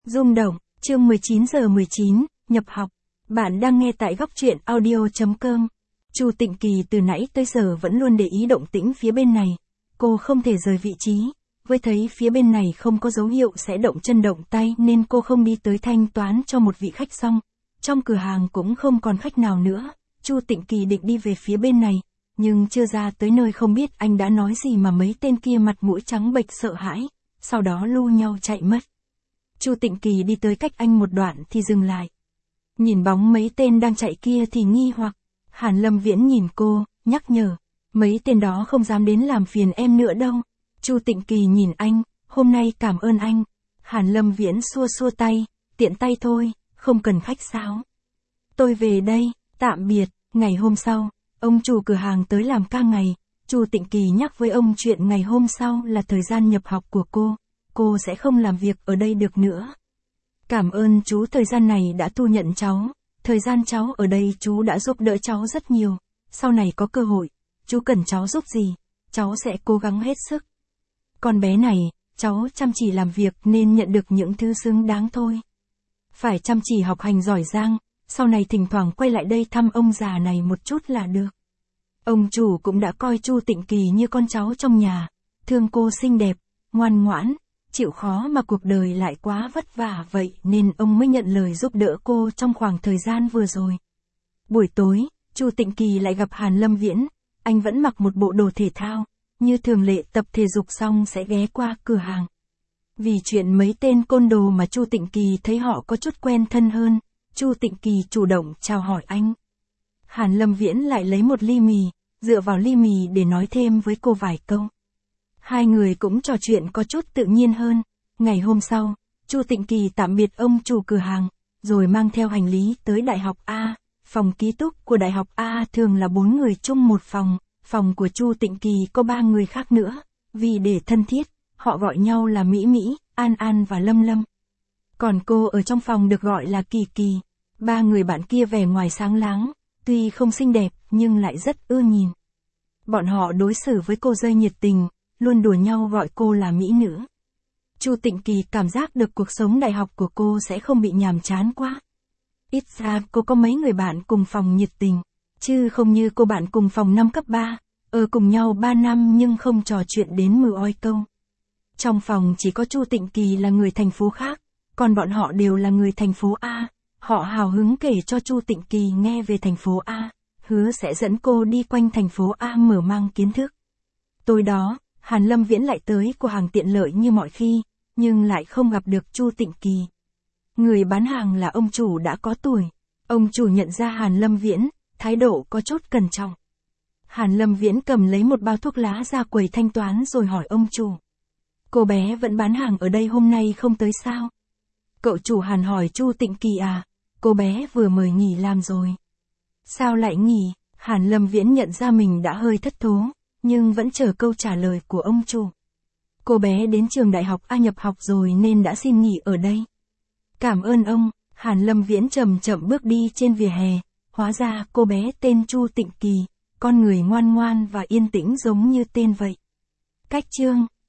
Rung động, chương 19:19, nhập học. Bạn đang nghe tại góc truyện audio.com. Chu Tịnh Kỳ từ nãy tới giờ vẫn luôn để ý động tĩnh phía bên này. Cô không thể rời vị trí. Với thấy phía bên này không có dấu hiệu sẽ động chân động tay nên cô không đi tới thanh toán cho một vị khách xong. Trong cửa hàng cũng không còn khách nào nữa. Chu Tịnh Kỳ định đi về phía bên này. Nhưng chưa ra tới nơi không biết anh đã nói gì mà mấy tên kia mặt mũi trắng bệch sợ hãi. Sau đó lu nhau chạy mất. Chu Tịnh Kỳ đi tới cách anh một đoạn thì dừng lại. Nhìn bóng mấy tên đang chạy kia thì nghi hoặc. Hàn Lâm Viễn nhìn cô, nhắc nhở. Mấy tên đó không dám đến làm phiền em nữa đâu. Chu Tịnh Kỳ nhìn anh, hôm nay cảm ơn anh. Hàn Lâm Viễn xua xua tay, tiện tay thôi, không cần khách sáo. Tôi về đây, tạm biệt. Ngày hôm sau, ông chủ cửa hàng tới làm ca ngày. Chu Tịnh Kỳ nhắc với ông chuyện ngày hôm sau là thời gian nhập học của cô sẽ không làm việc ở đây được nữa. Cảm ơn chú thời gian này đã thu nhận cháu, thời gian cháu ở đây chú đã giúp đỡ cháu rất nhiều, sau này có cơ hội, chú cần cháu giúp gì, cháu sẽ cố gắng hết sức. Con bé này, cháu chăm chỉ làm việc nên nhận được những thứ xứng đáng thôi. Phải chăm chỉ học hành giỏi giang, sau này thỉnh thoảng quay lại đây thăm ông già này một chút là được. Ông chủ cũng đã coi Chu Tịnh Kỳ như con cháu trong nhà, thương cô xinh đẹp, ngoan ngoãn, chịu khó mà cuộc đời lại quá vất vả vậy nên ông mới nhận lời giúp đỡ cô trong khoảng thời gian vừa rồi. Buổi tối, Chu Tịnh Kỳ lại gặp Hàn Lâm Viễn, anh vẫn mặc một bộ đồ thể thao, như thường lệ tập thể dục xong sẽ ghé qua cửa hàng. Vì chuyện mấy tên côn đồ mà Chu Tịnh Kỳ thấy họ có chút quen thân hơn, Chu Tịnh Kỳ chủ động chào hỏi anh. Hàn Lâm Viễn lại lấy một ly mì, dựa vào ly mì để nói thêm với cô vài câu. Hai người cũng trò chuyện có chút tự nhiên hơn. Ngày hôm sau, Chu Tịnh Kỳ tạm biệt ông chủ cửa hàng, rồi mang theo hành lý tới Đại học A. Phòng ký túc của Đại học A thường là 4 người chung một phòng, phòng của Chu Tịnh Kỳ có 3 người khác nữa. Vì để thân thiết, họ gọi nhau là Mỹ Mỹ, An An và Lâm Lâm. Còn cô ở trong phòng được gọi là Kỳ Kỳ. 3 người bạn kia vẻ ngoài sáng láng, tuy không xinh đẹp nhưng lại rất ưa nhìn. Bọn họ đối xử với cô rất nhiệt tình, luôn đùa nhau gọi cô là mỹ nữ. Chu Tịnh Kỳ cảm giác được cuộc sống đại học của cô sẽ không bị nhàm chán quá. Ít ra cô có mấy người bạn cùng phòng nhiệt tình, chứ không như cô bạn cùng phòng năm cấp 3, ở cùng nhau 3 năm nhưng không trò chuyện đến mười oi câu. Trong phòng chỉ có Chu Tịnh Kỳ là người thành phố khác, còn bọn họ đều là người thành phố A. Họ hào hứng kể cho Chu Tịnh Kỳ nghe về thành phố A, hứa sẽ dẫn cô đi quanh thành phố A mở mang kiến thức. Tối đó, Hàn Lâm Viễn lại tới cửa hàng tiện lợi như mọi khi, nhưng lại không gặp được Chu Tịnh Kỳ. Người bán hàng là ông chủ đã có tuổi. Ông chủ nhận ra Hàn Lâm Viễn, thái độ có chút cẩn trọng. Hàn Lâm Viễn cầm lấy một bao thuốc lá ra quầy thanh toán rồi hỏi ông chủ. Cô bé vẫn bán hàng ở đây hôm nay không tới sao? Cậu chủ Hàn hỏi Chu Tịnh Kỳ à, cô bé vừa mời nghỉ làm rồi. Sao lại nghỉ? Hàn Lâm Viễn nhận ra mình đã hơi thất thố, nhưng vẫn chờ câu trả lời của ông chủ. Cô bé đến trường đại học A nhập học rồi nên đã xin nghỉ ở đây. Cảm ơn ông. Hàn Lâm Viễn chậm chậm bước đi trên vỉa hè, hóa ra cô bé tên Chu Tịnh Kỳ, con người ngoan ngoan và yên tĩnh giống như tên vậy. Cách chương